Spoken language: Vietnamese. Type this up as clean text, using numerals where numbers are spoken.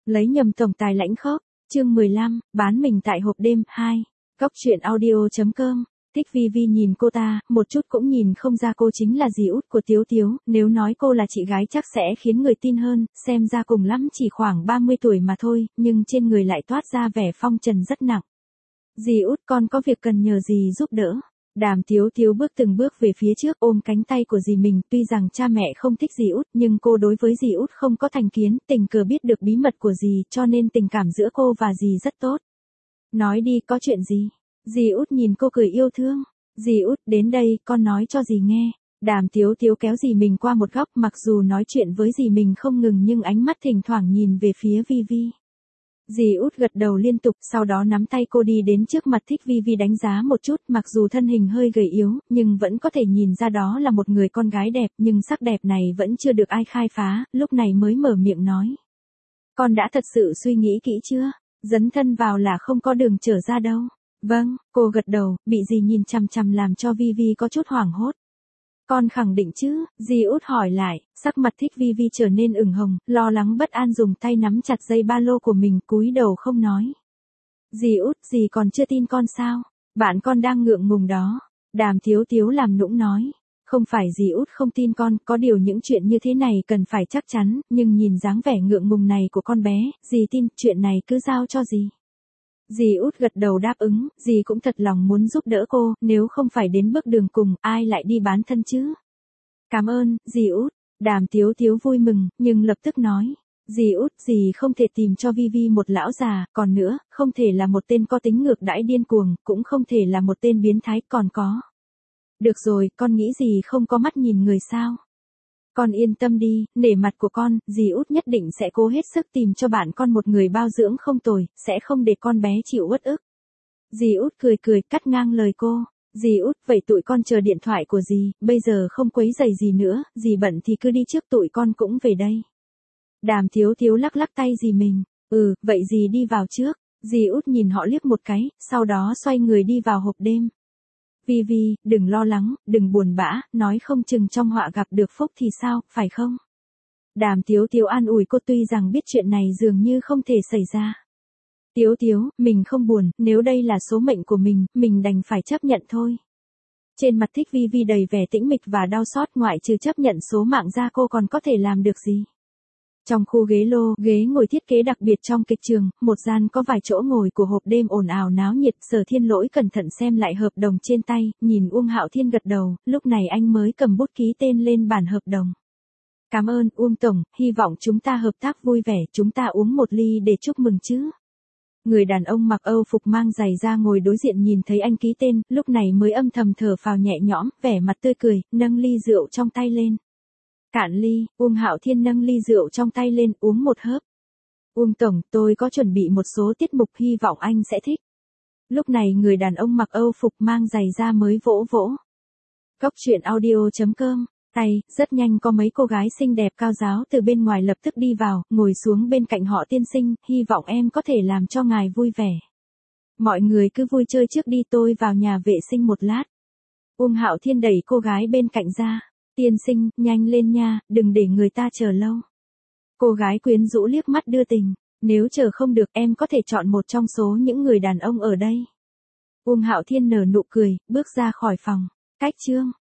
Lấy nhầm tổng tài lãnh khốc. Chương 15, bán mình tại hộp đêm 2. Góc truyện audio.com. Thích Vi Vi nhìn cô ta, một chút cũng nhìn không ra cô chính là dì út của Tiếu Tiếu, nếu nói cô là chị gái chắc sẽ khiến người tin hơn, xem ra cùng lắm chỉ khoảng 30 tuổi mà thôi, nhưng trên người lại toát ra vẻ phong trần rất nặng. Dì út, con có việc cần nhờ dì giúp đỡ. Đàm Tiếu Tiếu bước từng bước về phía trước ôm cánh tay của dì mình, tuy rằng cha mẹ không thích dì út nhưng cô đối với dì út không có thành kiến, tình cờ biết được bí mật của dì cho nên tình cảm giữa cô và dì rất tốt. Nói đi, có chuyện gì? Dì út nhìn cô cười yêu thương. Dì út, đến đây, con nói cho dì nghe. Đàm Tiếu Tiếu kéo dì mình qua một góc, mặc dù nói chuyện với dì mình không ngừng nhưng ánh mắt thỉnh thoảng nhìn về phía Vi Vi. Dì út gật đầu liên tục, sau đó nắm tay cô đi đến trước mặt Thích Vi Vi đánh giá một chút, mặc dù thân hình hơi gầy yếu, nhưng vẫn có thể nhìn ra đó là một người con gái đẹp, nhưng sắc đẹp này vẫn chưa được ai khai phá, lúc này mới mở miệng nói. Con đã thật sự suy nghĩ kỹ chưa? Dấn thân vào là không có đường trở ra đâu. Vâng, cô gật đầu, bị dì nhìn chằm chằm làm cho Vi Vi có chút hoảng hốt. Con khẳng định chứ? Dì út hỏi lại, sắc mặt Thích Vi Vi trở nên ửng hồng, lo lắng bất an dùng tay nắm chặt dây ba lô của mình, cúi đầu không nói. Dì út, dì còn chưa tin con sao? Bạn con đang ngượng ngùng đó. Đàm Tiếu Tiếu làm nũng nói. Không phải dì út không tin con, có điều những chuyện như thế này cần phải chắc chắn, nhưng nhìn dáng vẻ ngượng ngùng này của con bé, dì tin, chuyện này cứ giao cho dì. Dì út gật đầu đáp ứng, dì cũng thật lòng muốn giúp đỡ cô, nếu không phải đến bước đường cùng, ai lại đi bán thân chứ? Cảm ơn, dì út. Đàm Tiếu Tiếu vui mừng, nhưng lập tức nói. Dì út, dì không thể tìm cho Vi Vi một lão già, còn nữa, không thể là một tên có tính ngược đãi điên cuồng, cũng không thể là một tên biến thái, còn có. Được rồi, con nghĩ dì không có mắt nhìn người sao? Con yên tâm đi, nể mặt của con, dì út nhất định sẽ cố hết sức tìm cho bạn con một người bao dưỡng không tồi, sẽ không để con bé chịu uất ức. Dì út cười cười, cắt ngang lời cô. Dì út, vậy tụi con chờ điện thoại của dì, bây giờ không quấy rầy dì nữa, dì bận thì cứ đi trước, tụi con cũng về đây. Đàm Tiếu Tiếu lắc lắc tay dì mình. Vậy dì đi vào trước. Dì út nhìn họ liếc một cái, sau đó xoay người đi vào hộp đêm. Vi Vi, đừng lo lắng, đừng buồn bã, nói không chừng trong họa gặp được phúc thì sao, phải không? Đàm Tiếu Tiếu an ủi cô, tuy rằng biết chuyện này dường như không thể xảy ra. Tiếu Tiếu, mình không buồn, nếu đây là số mệnh của mình đành phải chấp nhận thôi. Trên mặt Thích Vi Vi đầy vẻ tĩnh mịch và đau xót, ngoại trừ chấp nhận số mạng ra cô còn có thể làm được gì? Trong khu ghế ngồi thiết kế đặc biệt trong kịch trường, một gian có vài chỗ ngồi của hộp đêm ồn ào náo nhiệt, Sở Thiên Lỗi cẩn thận xem lại hợp đồng trên tay, nhìn Uông Hạo Thiên gật đầu, lúc này anh mới cầm bút ký tên lên bản hợp đồng. Cảm ơn, Uông Tổng, hy vọng chúng ta hợp tác vui vẻ, chúng ta uống một ly để chúc mừng chứ. Người đàn ông mặc Âu phục mang giày ra ngồi đối diện nhìn thấy anh ký tên, lúc này mới âm thầm thở phào nhẹ nhõm, vẻ mặt tươi cười, nâng ly rượu trong tay lên. Cạn ly, Uông Hạo Thiên nâng ly rượu trong tay lên, uống một hớp. Uông Tổng, tôi có chuẩn bị một số tiết mục, hy vọng anh sẽ thích. Lúc này người đàn ông mặc Âu phục mang giày ra mới vỗ vỗ. Góc truyện audio.com. Tay, rất nhanh có mấy cô gái xinh đẹp cao giáo từ bên ngoài lập tức đi vào, ngồi xuống bên cạnh họ. Tiên sinh, hy vọng em có thể làm cho ngài vui vẻ. Mọi người cứ vui chơi trước đi, tôi vào nhà vệ sinh một lát. Uông Hạo Thiên đẩy cô gái bên cạnh ra. Tiên sinh, nhanh lên nha, đừng để người ta chờ lâu. Cô gái quyến rũ liếc mắt đưa tình. Nếu chờ không được em có thể chọn một trong số những người đàn ông ở đây. Uông Hạo Thiên nở nụ cười, bước ra khỏi phòng. Cách chương.